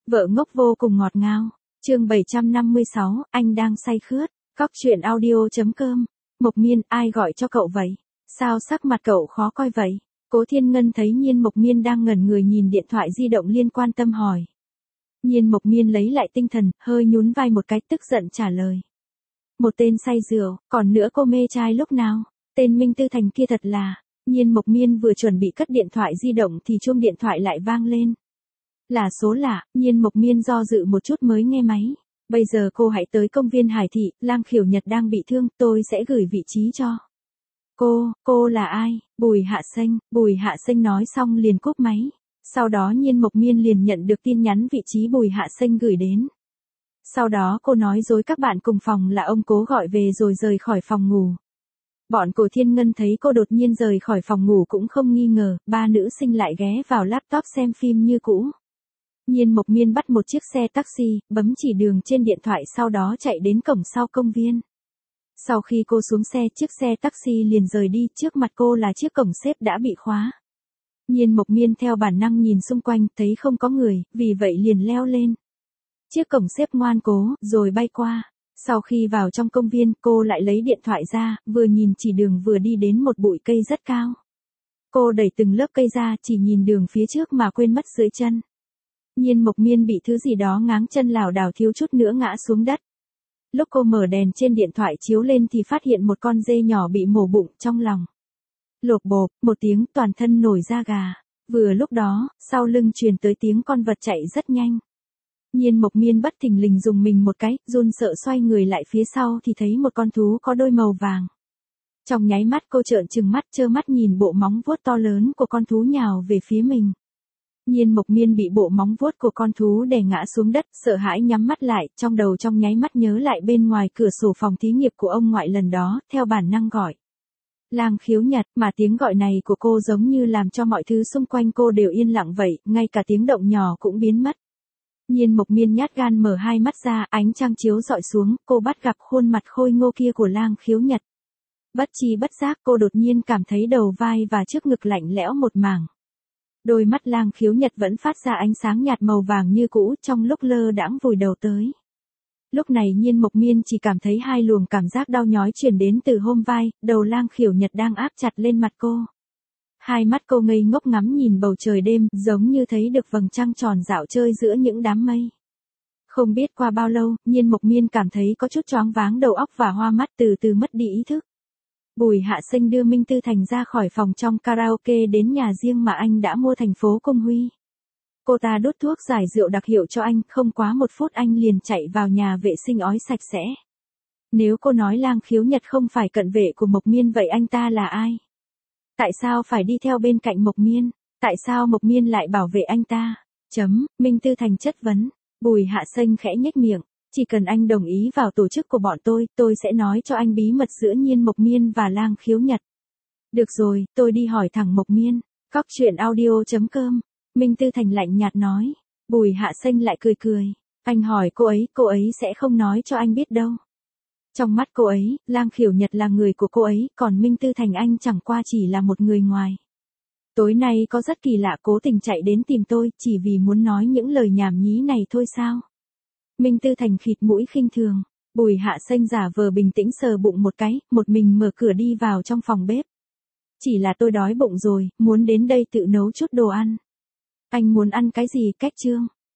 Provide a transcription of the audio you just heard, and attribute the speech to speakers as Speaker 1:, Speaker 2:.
Speaker 1: Vợ ngốc vô cùng ngọt ngào. Chương 756, anh đang say khướt. Cóc truyện audio.com. Mộc Miên, ai gọi cho cậu vậy? Sao sắc mặt cậu khó coi vậy? Cố Thiên Ngân thấy Nhiên Mộc Miên đang ngẩn người nhìn điện thoại di động liên quan tâm hỏi. Nhiên Mộc Miên lấy lại tinh thần, hơi nhún vai một cái tức giận trả lời. Một tên say rượu, còn nữa cô mê trai lúc nào? Tên Minh Tư Thành kia thật là. Nhiên Mộc Miên vừa chuẩn bị cất điện thoại di động thì chuông điện thoại lại vang lên. Là số lạ, Nhiên Mộc Miên do dự một chút mới nghe máy. Bây giờ cô hãy tới công viên Hải Thị, Lang Khiểu Nhật đang bị thương, tôi sẽ gửi vị trí cho. Cô là ai? Bùi Hạ Xanh nói xong liền cúp máy. Sau đó Nhiên Mộc Miên liền nhận được tin nhắn vị trí Bùi Hạ Xanh gửi đến. Sau đó cô nói dối các bạn cùng phòng là ông Cố gọi về rồi rời khỏi phòng ngủ. Bọn Cổ Thiên Ngân thấy cô đột nhiên rời khỏi phòng ngủ cũng không nghi ngờ, ba nữ sinh lại ghé vào laptop xem phim như cũ. Nhiên Mộc Miên bắt một chiếc xe taxi, bấm chỉ đường trên điện thoại sau đó chạy đến cổng sau công viên. Sau khi cô xuống xe, chiếc xe taxi liền rời đi, trước mặt cô là chiếc cổng xếp đã bị khóa. Nhiên Mộc Miên theo bản năng nhìn xung quanh, thấy không có người, vì vậy liền leo lên. Chiếc cổng xếp ngoan cố, rồi bay qua. Sau khi vào trong công viên, cô lại lấy điện thoại ra, vừa nhìn chỉ đường vừa đi đến một bụi cây rất cao. Cô đẩy từng lớp cây ra, chỉ nhìn đường phía trước mà quên mất dưới chân. Nhiên Mộc Miên bị thứ gì đó ngáng chân lảo đảo thiếu chút nữa ngã xuống đất. Lúc cô mở đèn trên điện thoại chiếu lên thì phát hiện một con dê nhỏ bị mổ bụng trong lòng. Lộp bộp, một tiếng toàn thân nổi da gà. Vừa lúc đó, sau lưng truyền tới tiếng con vật chạy rất nhanh. Nhiên Mộc Miên bất thình lình dùng mình một cái, run sợ xoay người lại phía sau thì thấy một con thú có đôi màu vàng. Trong nháy mắt cô trợn trừng mắt trơ mắt nhìn bộ móng vuốt to lớn của con thú nhào về phía mình. Nhiên Mộc Miên bị bộ móng vuốt của con thú đè ngã xuống đất, sợ hãi nhắm mắt lại, trong đầu trong nháy mắt nhớ lại bên ngoài cửa sổ phòng thí nghiệm của ông ngoại lần đó, theo bản năng gọi. Lang Khiếu Nhật, mà tiếng gọi này của cô giống như làm cho mọi thứ xung quanh cô đều yên lặng vậy, ngay cả tiếng động nhỏ cũng biến mất. Nhiên Mộc Miên nhát gan mở hai mắt ra, ánh trăng chiếu rọi xuống, cô bắt gặp khuôn mặt khôi ngô kia của Lang Khiếu Nhật. Bất tri bất giác cô đột nhiên cảm thấy đầu vai và trước ngực lạnh lẽo một mảng. Đôi mắt Lang Khiếu Nhật vẫn phát ra ánh sáng nhạt màu vàng như cũ, trong lúc lơ đãng vùi đầu tới. Lúc này Nhiên Mộc Miên chỉ cảm thấy hai luồng cảm giác đau nhói truyền đến từ hôm vai, đầu Lang Khiếu Nhật đang áp chặt lên mặt cô. Hai mắt cô ngây ngốc ngắm nhìn bầu trời đêm, giống như thấy được vầng trăng tròn dạo chơi giữa những đám mây. Không biết qua bao lâu, Nhiên Mộc Miên cảm thấy có chút choáng váng đầu óc và hoa mắt, từ từ mất đi ý thức. Bùi Hạ Xanh đưa Minh Tư Thành ra khỏi phòng trong karaoke đến nhà riêng mà anh đã mua thành phố Cung Huy. Cô ta đút thuốc giải rượu đặc hiệu cho anh, không quá một phút anh liền chạy vào nhà vệ sinh ói sạch sẽ. Nếu cô nói Lang Khiếu Nhật không phải cận vệ của Mộc Miên vậy anh ta là ai? Tại sao phải đi theo bên cạnh Mộc Miên? Tại sao Mộc Miên lại bảo vệ anh ta? Minh Tư Thành chất vấn. Bùi Hạ Xanh khẽ nhếch miệng. Chỉ cần anh đồng ý vào tổ chức của bọn tôi sẽ nói cho anh bí mật giữa Nhiên Mộc Miên và Lang Khiếu Nhật. Được rồi, tôi đi hỏi thẳng Mộc Miên. Cóc truyện audio.com. Minh Tư Thành lạnh nhạt nói. Bùi Hạ Xanh lại cười cười. Anh hỏi cô ấy sẽ không nói cho anh biết đâu. Trong mắt cô ấy, Lang Khiểu Nhật là người của cô ấy, còn Minh Tư Thành anh chẳng qua chỉ là một người ngoài. Tối nay có rất kỳ lạ cố tình chạy đến tìm tôi, chỉ vì muốn nói những lời nhảm nhí này thôi sao? Minh Tư Thành khịt mũi khinh thường. Bùi Hạ Xanh giả vờ bình tĩnh sờ bụng một cái, một mình mở cửa đi vào trong phòng bếp. Chỉ là tôi đói bụng rồi, muốn đến đây tự nấu chút đồ ăn. Anh muốn ăn cái gì? Cách chương.